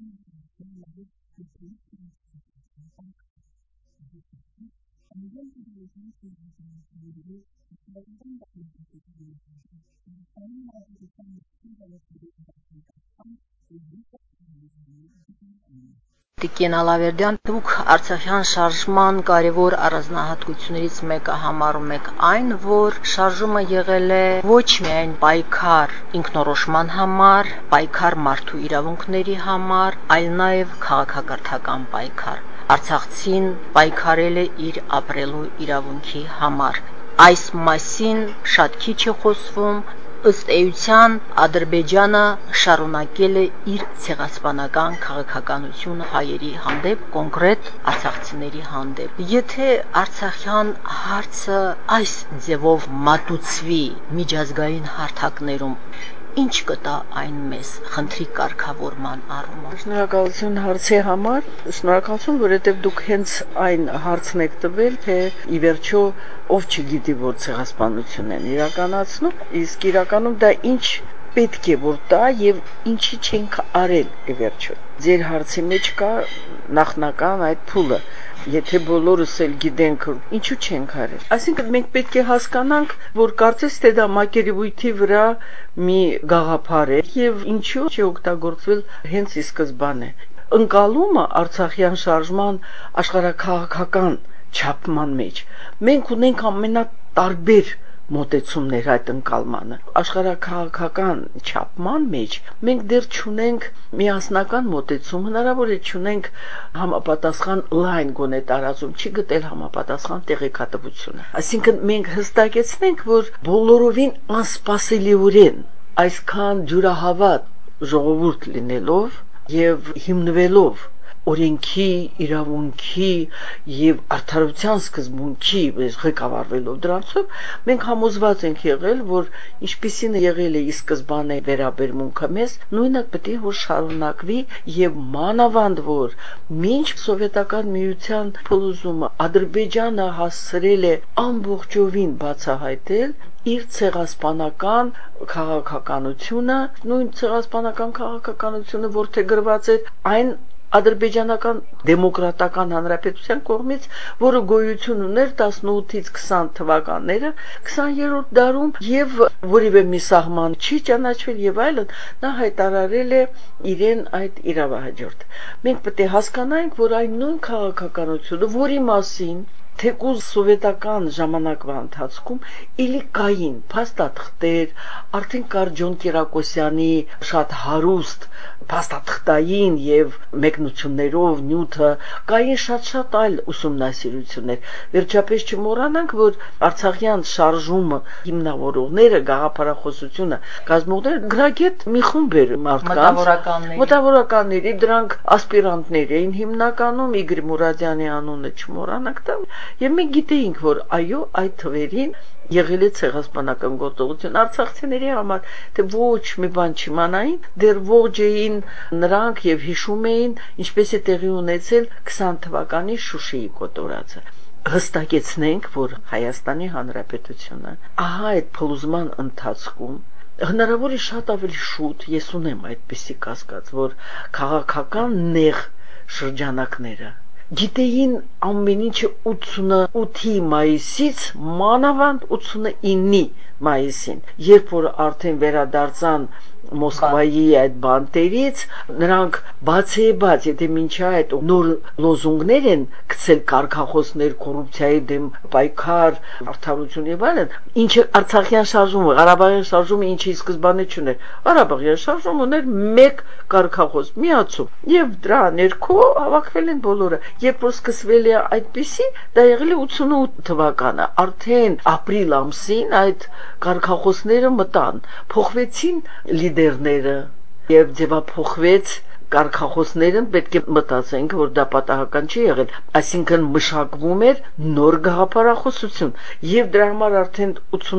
Տիկին Ալավերդյան, դուք Արցախյան շարժման կարևոր առանձնահատկություններից մեկը համարում եք այն, որ շարժումը եղել է ոչ միայն պայքար ինքնորոշման համար, պայքար մարդու իրավունքների համար, այլ նաև քաղաքակրթական պայքար։ Արցախցին պայքարել է իր ապրելու իրավունքի համար։ Այս մասին շատ քիչ է խոսվում։ Ըստ էության Ադրբեջանը շարունակել է իր ցեղասպանական քաղաքականությունը հայերի հանդեպ, կոնկրետ արցախցիների հանդեպ։ Եթե Արցախյան հարցը այս ձևով մատուցվի միջազգային հարթակներում, ինչ կտա այն մեզ խնդրի կարգավորման առումով։ Շնորհակալություն հարցի համար, շնորհակալություն, որովհետև դուք հենց այն հարցն եք տվել, թե ի վերջո ով չգիտի, որ ցեղասպանություն են իրականացնում, իսկ իրականում դա ինչ պետք է որ տա եւ ինչի չենք արել ի վերջո։ Ձեր հարցի մեջ կա նախնական այդ փուլը, եթե բոլորս էլ գիտենք ինչու չենք արել։ Այսինքն մենք պետք է հասկանանք, որ կարծես թե դա մակերևույթի վրա մի գաղափար է եւ ինչու չօգտագործվել հենց ի սկզբանե։ Ընկալումը Արցախյան շարժման աշխարհաքաղաքական չափման մեջ մենք ունենք ամենատարբեր մոտեցումներ այդ ընկալմանը։ Աշխարհաքաղաքական չափման մեջ մենք դեռ չունենք միասնական մոտեցում, հնարավոր է չունենք համապատասխան լայն գոնե տարածում, չի գտել համապատասխան տեղեկատվությունը։ Այսինքն մենք հստակեցնենք, որ բոլորովին անսպասելիորեն այսքան ջուրահավատ ժողովուրդ լինելով եւ հիմնվելով օրենքի, իրավունքի եւ արդարության սկզբունքի ղեկավարվելով դրանցով, մենք համոզված ենք եղել, որ ինչպիսին եղել է ի սկզբանե վերաբերմունքը մեզ, նույնը պետք է որ շարունակվի եւ մանավանդ որ մինչ սովետական միության փլուզումը Ադրբեջանը հասցրել է ամբողջովին բացահայտել իր ցեղասպանական քաղաքականությունը, նույն ցեղասպանական քաղաքականությունը որդեգրված էր այն ադրբեջանական դեմոկրատական հանրապետության կողմից, որը գոյություն ուներ 18-ից 20 թվականները, 20-րդ դարում եւ որևէ մի սահման չի ճանաչվել եւ այլն, նա հայտարարել է իրեն այդ իրավահաջորդ։ Մենք պետք է հասկանանք, որ այն նույն քաղաքականությունը, որի մասին թեկուզ սովետական ժամանակվա ընթացքում իլի կային փաստաթղթեր, արդեն կար Ջոն Կիրակոսյանի շատ հարուստ փաստաթղթային եւ մեկնություններով նյութը, կային շատ այլ ուսումնասիրություններ։ Վերջապես չմոռանանք, որ Արցախյան շարժումը հիմնավորողները, գաղափարախոսությունը կազմողները գրագետ մի խումբ էր մարդկանց, մտավորականների, դրանք ասպիրանտներ էին հիմնականում, Իգոր Մուրադյանի անունը չմոռանանք դա, եւ մենք գիտեինք, որ այո, այդ թվերին եղել է ցեղասպանական գործողություն արցախցիների համար, թե ոչ մի բան չիմանային, դեռ ողջ էին նրանք եւ հիշում էին, ինչպես է տեղի ունեցել 20 թվականի Շուշիի կոտորածը։ Հստակեցնենք, որ Հայաստանի Հանրապետությունը ահա այդ փլուզման ընթացքում հնարավոր է շատ ավելի շուտ, ես ունեմ այդպիսի կասկած, որ քաղաքական նեղ շրջանակները գիտեին ամեն ինչը 88-ի մայիսից մանավանդ 89-ի մայիսին, երբ որ արդեն վերադարձան Մոսկվայի այդ բանտերից, նրանք բացեբաց, եթե մինչ այդ նոր լոզունգներ են գցել կարգախոսներ կոռուպցիայի դեմ պայքար, արդարություն եւ այլն, ինչը Արցախյան շարժումը, Ղարաբաղյան շարժումը ինչի սկզբանե չուներ։ Ղարաբաղյան շարժումը ուներ մեկ կարգախոս, միացում, եւ դրա ներքո հավաքվել են բոլորը։ Երբ որ սկսվել է այդպիսի, դա եղել է 88 թվականը, արդեն ապրիլ ամսին այդ կարգախոսները մտան, փոխվեցին լիդերները եւ ձևափոխվեց կարգախոսները, պետք է մտածենք, որ դա պատահական չի եղել, այսինքն մշակվում էր նոր գաղափարախոսություն եւ դրա համար արդեն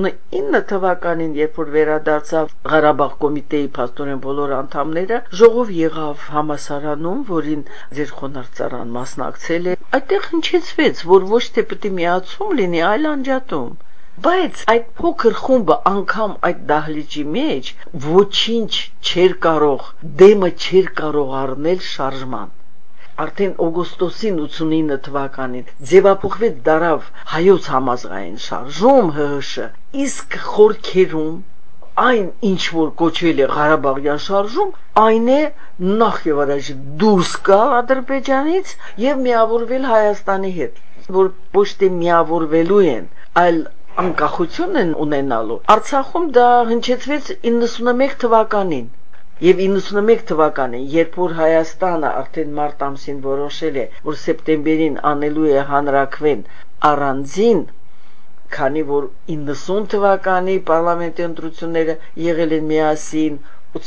89 թվականին, երբ որ վերադարձավ Ղարաբաղ կոմիտեի փաստորեն բոլոր անդամները, ժողով եղավ համասարանում, որին ձեր խոնարհծառան մասնակցել է, այդտեղ հնչեցվեց, որ ոչ թե պետք է միացում լինի, այլ անջատում։ Բայց այդ փոքր խումբը անգամ այդ դահլիճի մեջ ոչինչ չէր կարող, դեմը չէր կարող առնել շարժման։ Արդեն օգոստոսին 89 թվականին ձևափոխվեց դարավ հայոց համազգային շարժում ՀՀՇ, իսկ խորքերում այն ինչ որ կոչվել է Ղարաբաղյան շարժում, այն է նախ եւ առաջ դուրս գալ Ադրբեջանից եւ միավորվել Հայաստանի հետ, որ ոչ թե միավորվելու են, այլ անկախություն են ունենալու։ Արցախում դա հնչեցվեց 91 թվականին։ Եվ 91 թվականին, երբ որ Հայաստանը արդեն մարտ ամսին որոշել է, որ սեպտեմբերին անելու է հանրաքվեն առանձին, քանի որ 90 թվականի պարլամենտի ընտրությունները եղել են միասին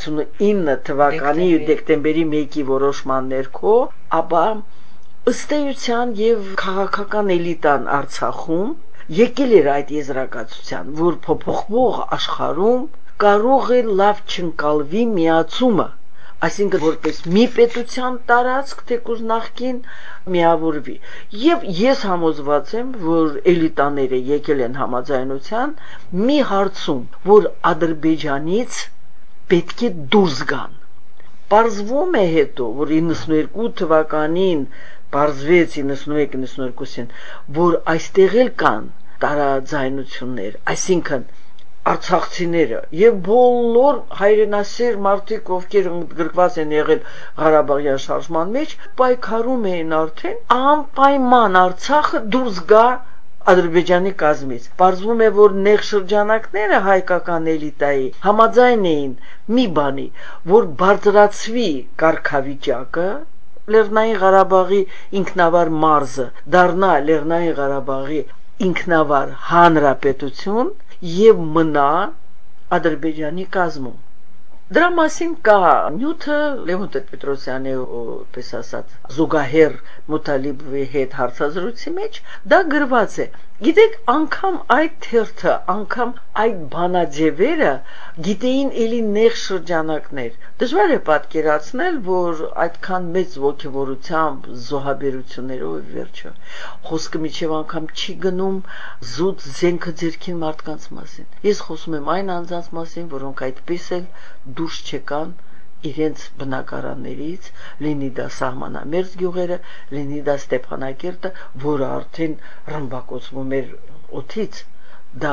89 թվականի դեկտեմբերի 1-ի որոշման ներքո, ապա ըստ էության եւ քաղաքական էլիտան Արցախում եկել էր այդ եզրակացության, որ փոփոխվող աշխարհում կարող է լավ չընկալվի միացումը, այսինքն որպես մի պետության տարածք թեկուզ նախքին միավորվի։ Եվ ես համոզված եմ, որ էլիտաները եկել են համաձայնության մի հարցում, որ Ադրբեջանից պետք է դուրս գան։ Պարզվում է հետո, որ 92 թվականին պարզվեց 91-92-ին, որ այստեղ էլ կան տարաձայնություններ, այսինքն արցախցիները եւ բոլոր հայրենասեր մարդիկ, ովքեր ընդգրկված են եղել Ղարաբաղյան շարժման մեջ, պայքարում էին արդեն անպայման Արցախը դուրս գա Ադրբեջանի կազմից։ Պարզվում է, որ նեղ շրջանակները հայկական էլիտայի համաձայն էին մի բանի, որ բարձրացվի կարգավիճակը, Լեռնային Ղարաբաղի ինքնավար մարզը դառնա Լեռնային Ղարաբաղի ինքնավար հանրապետություն եւ մնա Ադրբեջանի կազմում։ Դրա մասին կա նյութը Լևոն Տեր-Պետրոսյանի, պես ասած, զուգահեռ Մութալիբովի հետ հարցազրույցի մեջ դա գրված է։ Գիտեք, անգամ այդ թերթը, անգամ այդ բանաձևերը գիտեին էլի նեղ շրջանակներ։ Դժվար է պատկերացնել, որ այդքան մեծ ոգևորությամբ, զոհաբերություններով վերջը խոսքը միջև անգամ չի գնում զուտ զենքը ձերքին մարդկանց մասին։ Ես խոսում եմ այն անձանց մասին, որոնք այդպես էլ դուրս չեկան իրենց բնակարաններից, լինի դա սահմանամերձ գյուղերը, լինի դա Ստեփանակերտը, որը արդեն ռմբակոծվում էր օդից, դա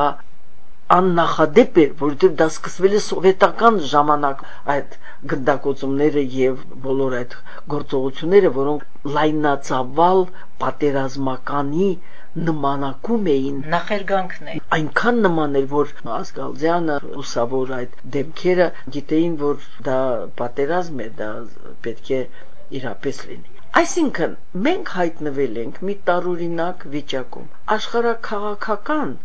աննախադեպ էր, որովհետև դա սկսվել է սովետական ժամանակ այդ գնդակոծումները եւ բոլոր այդ գործողությունները, որոնք լայնածավալ պատերազմականի նմանակում էին, նախերգանքն է այնքան նման էր, որ Ասկալձյանը, ուսավոր այդ դեմքերը գիտեին, որ դա պատերազմ է, դա պետք է իրապես լինի։ Այսինքն մենք հայտնվել ենք մի տարօրինակ վիճակում։ Աշխարհաքաղաքական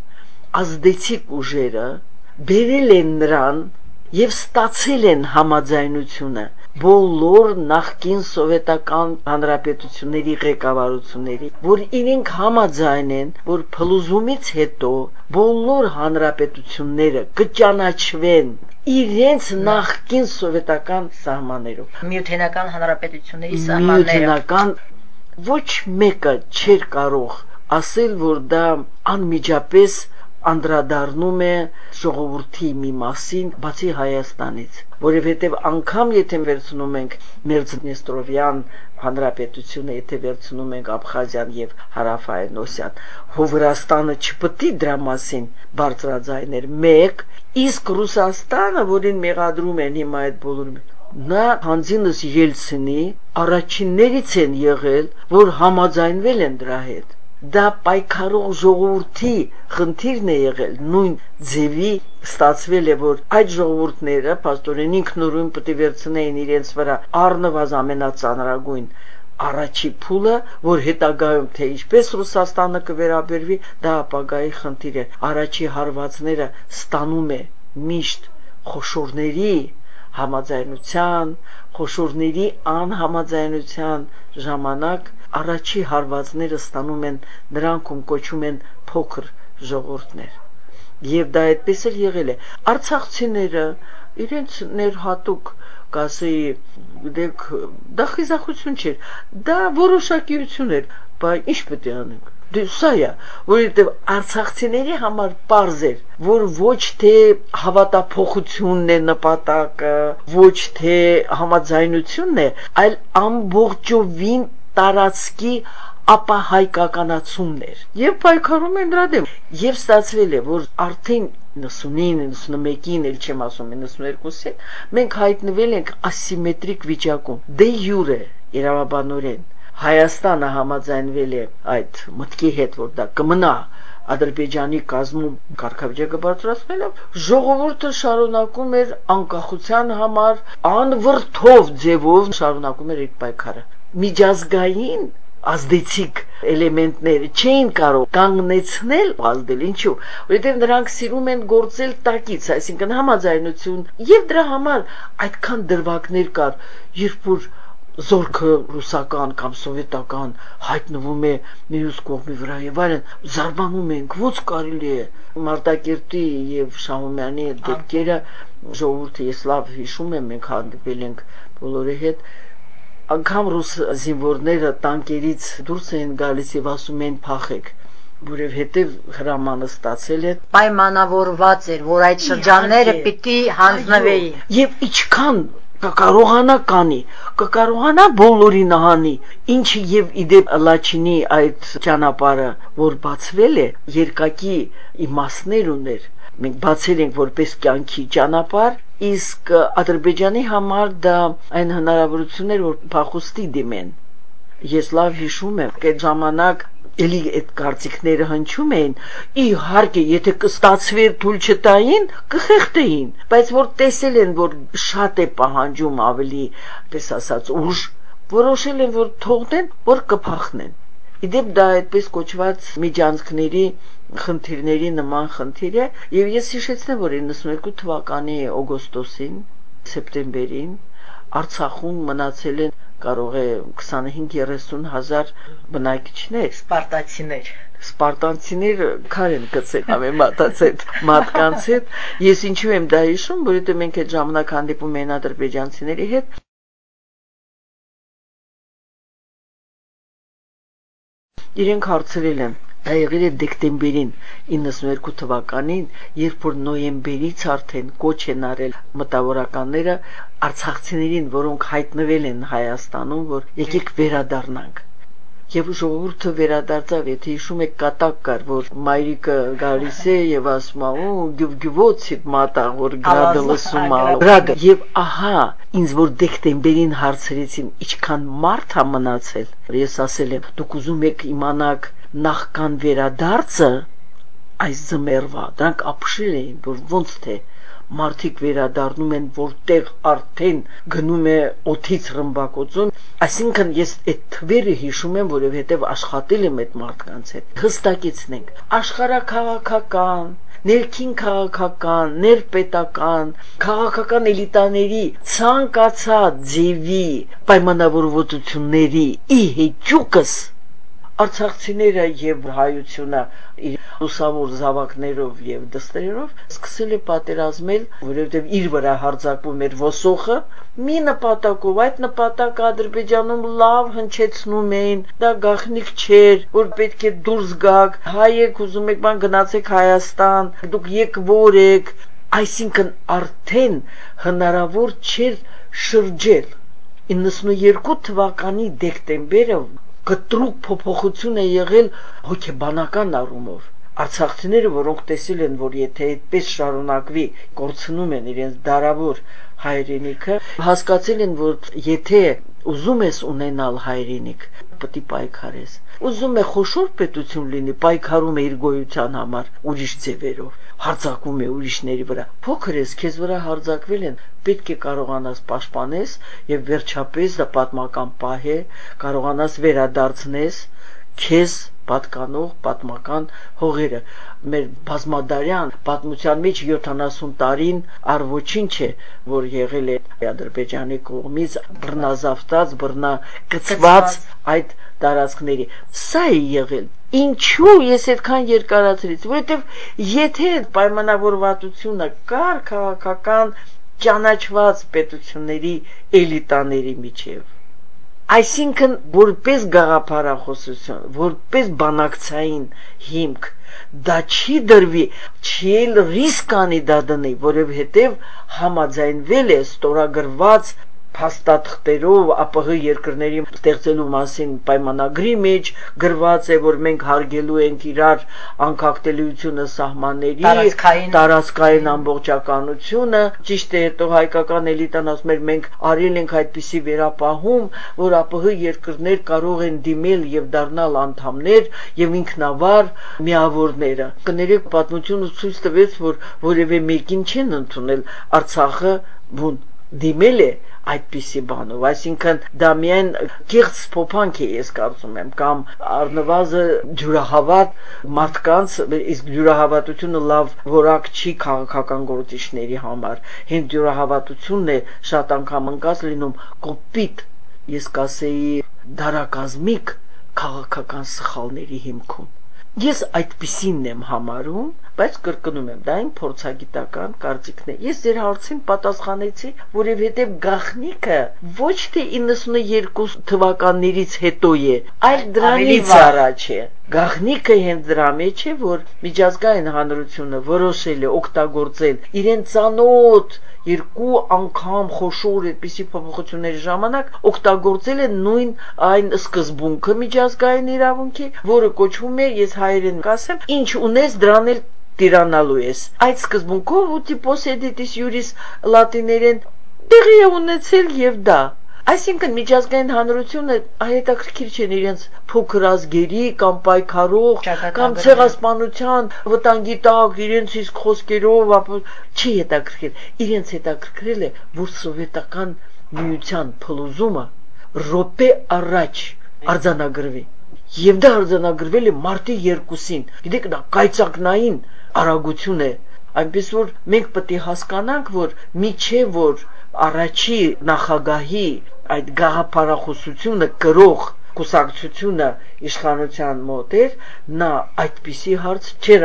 ազդեցիկ ուժերը բերել են նրան եւ ստացել են համաձայնությունը բոլոր նախկին սովետական հանրապետությունների ղեկավարությունների, որ իրենք համաձայն են, որ փլուզումից հետո բոլոր հանրապետությունները կճանաչվեն իրենց նախկին սովետական սահմաններով։ Միութենական հանրապետությունների սահմաններով։ Ոչ մեկը չէր կարող ասել, որ դա անմիջապես անդրադառնում է ժողովրդի մի մասին, բացի Հայաստանից, որովհետև անգամ եթե վերցնում ենք Մերձդնեստրովյան հանրապետությունը, եթե վերցնում ենք Աբխազիան եւ Հարավային Վրաստանը չպետք է դրա մասին բարձրաձայներ մեկ, իսկ Ռուսաստանը, որին մեղադրում են հիմա այդ բոլորը, նա հանձինս Ելցինի առաջիններից են եղել, որ համաձայնվել են դրա հետ։ Դա պայքարող ժողովրդի խնդիրն է եղել, նույն ձևի ստացվել է, որ այդ ժողովուրդները փաստորեն ինքնուրույն պետք է վերցնեին իրենց վրա առնվազն ամենածանրագույն առաջի փուլը, որ հետագայում թե ինչպես Ռուսաստանը կվերաբերվի, դա ապագայի խնդիր է։ Առաջի հարվածները ստանում է միշտ խոշորների համաձայնության, խոշորների անհամաձայնության ժամանակ առաջի հարվածները ստանում են նրանք, ում կոչում են փոքր ժողովուրդներ։ Եվ դա այդպես էլ եղել է։ Արցախցիները իրենց ներհատուկ կասեի, գիտեք, դա խիզախություն չէր, դա որոշակիություն էր, բայց ինչ պետք է անենք։ Դե սա է, որովհետև արցախցիների համար պարզ էր, որ ոչ թե հավատափոխությունն է նպատակը, ոչ թե համաձայնությունն է, այլ ամբողջովին տարածքի ապահայկականացումն էր։ Եվ պայքարում են դրա դեմ։ Եվ ստացվել է, որ արդեն 99-91-ին, էլ չեմ ասում 92-ին, մենք հայտնվել ենք ասիմետրիկ վիճակում։ Դե յուրե, իրավաբանորեն, Հայաստանը համաձայնվել է այդ մտքի հետ, որ դա կմնա Ադրբեջանի կազմում կարգավիճակը բարձրացնելով, ժողովուրդը շարունակում էր անկախության համար անվրդով ձևով շարունակում էր այդ պայքարը։ Միջազգային ազդեցիկ էլեմենտները չէին կարող կանգնեցնել ազդել, ինչու, որովհետև նրանք սիրում են գործել տակից, այսինքն համաձայնություն, եւ դրա համար այդքան դրվագներ կար, երբ որ զորքը ռուսական կամ սովետական հայտնվում է մյուս կողմի վրա եւ այլն, զարմանում ենք, ոնց կարելի է Մարտակերտի եւ Շահումյանի դեպքերը ժողովուրդը ես լավ հիշում եմ, մենք հանդիպել ենք բոլորի հետ, անգամ ռուս զինվորները տանկերից դուրս են գալիս եւ ասում են փախեք, որովհետեւ հրամանը ստացել է, պայմանավորված էր, որ այդ շրջանները պիտի հանձնվեին։ Եվ ինչքան կկարողանա կանի, կկարողանա բոլորին հանի, ինչը եւ իդեպ Լաչինի այդ ճանապարհը, որ բացվել է, երկակի իմաստներ ուներ։ Մենք բացել ենք որպես կյանքի ճանապարհ, իսկ Ադրբեջանի համար դա այն հնարավորությունն էր, որ փախուստի դիմեն։ Ես լավ հիշում եմ, այդ ժամանակ էլի այդ կարծիքները հնչում էին, իհարկե, եթե կստացվեր թույլ չտային, կխեղդեին, բայց որ տեսել են, որ շատ է պահանջում ավելի, պես ասած, ուժ, որոշել են, որ թողնեն, որ կփախնեն։ Իդեպ դա այդպես կոչված միջանցքների խնդիրների նման խնդիր է, եւ ես հիշեցնեմ, որ 92 թվականի օգոստոսին, սեպտեմբերին Արցախում մնացել են կարող է 25-30 հազար բնակիչներ, սպարտանցիներ քար են գցել համեմատած այդ մարդկանց հետ։ Ես ինչու եմ դա հիշում, որովհետև մենք այդ ժամանակ հանդիպում էին ադրբեջանցիների հետ, իրենք հարցրել են, դա եղել է դեկտեմբերին 92 թվականին, երբ որ նոյեմբերից արդեն կոչ են արել մտավորականները արցախցիներին, որոնք հայտնվել են Հայաստանում, որ եկեք վերադառնանք։ Եվ ժողովուրդը վերադարձավ, եթե հիշում եք կատակ կար, որ մայրիկը գալիս է եւ ասում է, ու գյուվգյուվոցիդ մատա, որ գրադը լսում է, գրադը։ Եվ ահա, ինձ որ դեկտեմբերին հարցրեցին, ինչքան մարդ է մնացել, ես ասել եմ, դուք ուզում եք իմանաք նախքան վերադարձը, այս ձմեռվա, դրանք ապշել էին, որ ոնց թե մարդիկ վերադառնում են, որտեղ արդեն գնում է օդից ռմբակոծում, այսինքն ես այդ թվերը հիշում եմ, որովհետև աշխատել եմ այդ մարդկանց հետ։ Հստակեցնենք, աշխարհաքաղաքական, ներքին քաղաքական, ներպետական, քաղաքական էլիտաների ցանկացած ձևի պայմանավորվածությունների ի հեճուկս արցախցիները եւ հայությունը իր լուսավոր զավակներով եւ դստերով սկսել է պատերազմել, որովհետեւ իր վրա հարձակվում էր ոսոխը, մի նպատակով, այդ նպատակը Ադրբեջանում լավ հնչեցնում էին, դա գաղտնիք չէր, որ պետք է դուրս գաք, հայ եք, ուզում եք բան գնացեք Հայաստան, դուք եկվոր եք, այսինքն արդեն հնարավոր չէր շրջել։ 92 թվականի դեկտեմբերը կտրուկ փոփոխություն է եղել հոգեբանական առումով։ Արցախցիները, որոնք տեսել են, որ եթե այդպես շարունակվի, կորցնում են իրենց դարավոր հայրենիքը, հասկացել են, որ եթե ուզում ես ունենալ հայրենիք, պետք է պայքարես։ Ուզում է խոշոր պետություն լինի, պայքարում է իր գոյության համար ուրիշ ձևերով, հարձակվում է ուրիշների վրա։ Փոքր ես, քեզ վրա հարձակվել են, պետք է կարողանաս պաշտպանես եւ վերջապես դա պատմական պահ է, կարողանաս վերադարձնես քեզ պատկանող պատմական հողերը։ Մեր բազմադարյան պատմության մեջ 70 տարին առ ոչինչ է, որ եղել է Ադրբեջանի կողմից բռնազավթած, բռնակցված այդ տարածքների։ Սա է եղել։ Ինչու ես այդքան երկարացրեցի, որովհետև եթե պայմանավորվածությունը կար քաղաքական ճանաչված պետությունների էլիտաների միջև, Այսինքն որպես գաղափարախոսություն, որպես բանակցային հիմք դա չի դրվի, չի էլ ռիսկ անի դա դնի, որովհետև համաձայնվել է ստորագրված փաստաթղթերով ԱՊՀ երկրների ստեղծելու մասին պայմանագրի մեջ գրված է, որ մենք հարգելու ենք իրար անկախտելիությունը սահմանների, տարածքային ամբողջականությունը, ճիշտ է, հետո հայկական էլիտան ասում էր մենք արել ենք այդպիսի վերապահում, որ ԱՊՀ երկրներ կարող են դիմել եւ դառնալ անդամներ եւ ինքնավար միավորները։ Կներեք, պատմությունը ցույց տվեց, որ որևէ մեկին չեն ընդունել Արցախը, բուն դիմել է այդպիսի բանով, այսինքն դա միայն կեղծ փոփանք է, ես կարծում եմ, կամ առնվազն ջուրահավատ մարդկանց, իսկ ջուրահավատությունը լավ որակ չի քաղաքական գործիչների համար, հենց ջուրահավատությունն է շատ անգամ ընկած լինում կոպիտ, ես կասեի դարակազմիկ քաղաքական սխալների հիմքում։ Ես այդպիսինն եմ համարում, բայց կրկնում եմ, դա իմ փորձագիտական կարծիքն է։ Ես ձեր հարցին պատասխանեցի, որովհետև գաղտնիքը ոչ թե 92 թվականներից հետո է, այլ դրանից առաջ է։ Գաղտնիքը հենց դրա մեջ է, որ միջազգային հանրությունը որոշել է օգտագործել իրեն ծանոթ երկու անգամ խոշոր այդպիսի փոփոխությունների ժամանակ օգտագործել է նույն այն սկզբունքը միջազգային իրավունքի, որը կոչվում է, ես հայերեն կասեմ, ինչ ունես դրան էլ տիրանալու ես։ Այդ սկզբունքով ուտի poseditis juris լատիներեն տեղի է ունեցել եւ դա։ Այսինքն միջազգային հանրությունը հետաքրքիր չեն իրենց փոքր ազգերի կամ պայքարող կամ ցեղասպանության վտանգի տակ իրենց իսկ խոսքերով չի հետաքրքրել, իրենց հետաքրքրել է, որ սովետական միության փլուզումը րոպե առաջ արձանագրվի։ Եվ դա արձանագրվել է մարտի 2-ին։ Գիտեք, դա կայծակնային արագություն է, այնպես որ մենք պետք է հասկանանք, որ միչև որ առաջի նախագահի այդ գաղափարախոսությունը կրող կուսակցությունը իշխանության մոտ էր, նա այդպիսի հարց չէր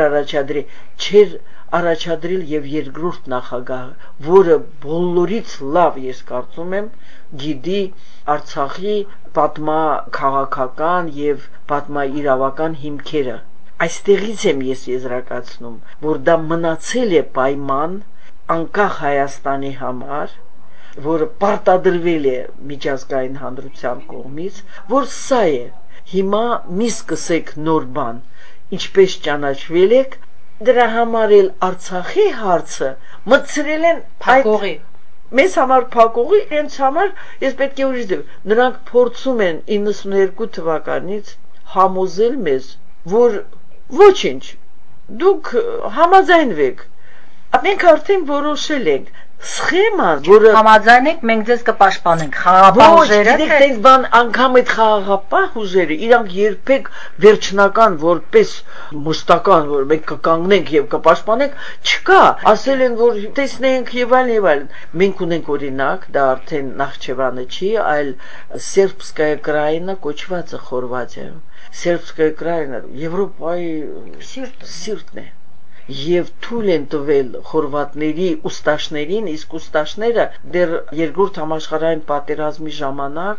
առաջադրել եւ երկրորդ նախագահը, որը բոլորից լավ, ես կարծում եմ, գիտի Արցախի պատմաքաղաքական եւ պատմաիրավական հիմքերը։ Այստեղից եմ ես եզրակացնում, որ դա մնացել է պայման անկախ Հայաստանի համար, որը պարտադրվել է միջազգային հանրության կողմից, որ սա է։ Հիմա մի սկսեք նոր բան, ինչպես ճանաչվել եք, դրա համար էլ Արցախի հարցը մտցրել են փակողի։ Մեզ համար փակողի, իրենց համար ես պետք է ուրիշ դեմ։ Նրանք փորձում են 92 թվականից համոզել մեզ, որ ոչինչ, դուք համաձայնվեք։ Մենք արդեն որոշել ենք սխեման, որը համաձայնեք, մենք ձեզ կպաշտպանենք խաղաղապահ ուժերը։ Գիտեք, դες բան անգամ այդ խաղաղապահ ուժերը, իրանք երբեք վերջնական որպես մշտական, որ մենք կկանգնենք եւ կպաշտպանենք, չկա։ Ասել են, որ տեսնենք եւ այլն եւ այլն։ Մենք ունենք օրինակ, դա արդեն Նախճեվանը չի, այլ Սերբսկայա Կրայինա կոչվածը Խորվաթիայում։ Սերբսկայա Կրայինը Եվրոպայի սիրտն է։ Եվ թույլ են տվել խորվատների ուստաշներին, իսկ ուստաշները դեռ երկրորդ համաշխարհային պատերազմի ժամանակ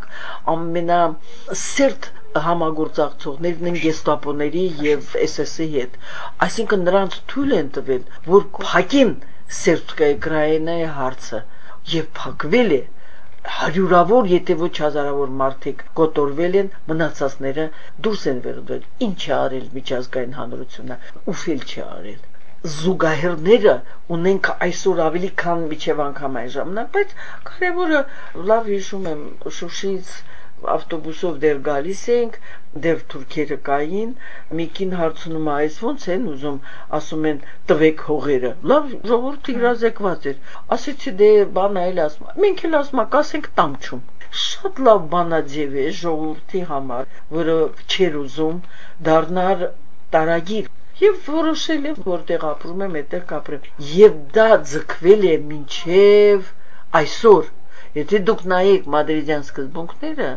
ամենասերտ համագործակցողներն են գեստապոների եւ SS-ի հետ։ Այսինքն նրանց թույլ են տվել, որ փակին Սերբսկայա Կրայինայի հարցը եւ փակվել է հարյուրավոր, եթե ոչ հազարավոր մարդիկ կոտորվել են, մնացածները դուրս են վերցվել։ Ինչ է արել միջազգային հանրությունը, ուֆել չի արել։ Զուգահեռները ունենք այսօր ավելի քան միջև անգամ այն ժամանակ, բայց կարևորը լավ հիշում եմ Շուշից ավտոբուսով դեռ գալիս ենք, դեռ թուրքերը կային, մեկին հարցնում է, այս ոնց են ուզում, ասում են տվեք հողերը։ Լավ, ժողովուրդը իրազեկված էր։ Ասեցի դե բանա էլ ասում, մենք էլ ասում ենք, ասենք տանջում։ Շատ լավ բանաձև է ժողովրդի համար, որը չեր ուզում դառնալ տարագիր։ Եվ որոշել եմ, որտեղ ապրում եմ, այդտեղ կապրեմ։ Եվ դա ձգվել է մինչև այսօր։ Եթե դուք նայեք մադրիդյան սկզբունքները,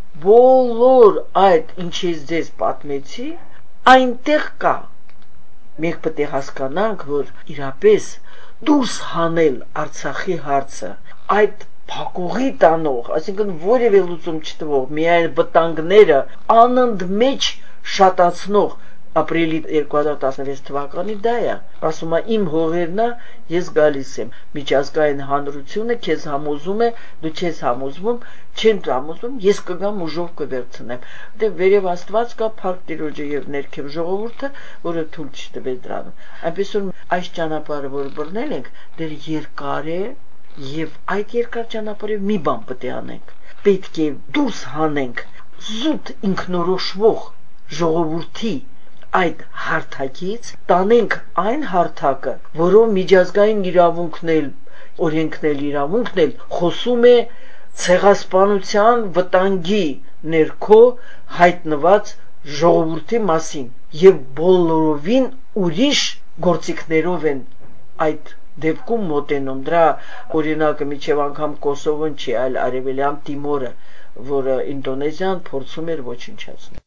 բոլոր այդ ինչ ես ձեզ պատմեցի, այնտեղ կա։ Մենք պետք է հասկանանք, որ իրապես դուրս հանել Արցախի հարցը այդ փակուղի տանող, այսինքն որևէ լուծում չտվող, միայն վտանգները անընդմեջ շատացնող ապրիլի 2016 թվականի դա է, ասում է իմ հողերն է, ես գալիս եմ, միջազգային հանրությունը քեզ համոզում է, դու չես համոզվում, չեն համոզվում, ես կգամ ուժով կվերցնեմ, դե վերև Աստված կա Փառք Տիրոջը եւ ներքև ժողովուրդը, որը թույլ չտվեց դրան, այնպես որ այս ճանապարհը որ բռնել ենք, դեռ երկար է եւ այդ երկար ճանապարհով մի բան պետք է անենք, պետք է դուրս հանենք զուտ ինքնորոշվող ժողովրդի այդ հարթակից տանենք այն հարթակը, որով միջազգային իրավունքն էլ, օրենքն էլ, իրավունքն էլ խոսում է ցեղասպանության վտանգի ներքո հայտնված ժողովրդի մասին եւ բոլորովին ուրիշ գործիքներով են այդ դեպքում մոտենում դրա օրինակը միջև անգամ Կոսովոն չի, այլ Արևելյան Տիմորը, որը Ինդոնեզիան փորձում էր ոչնչացնել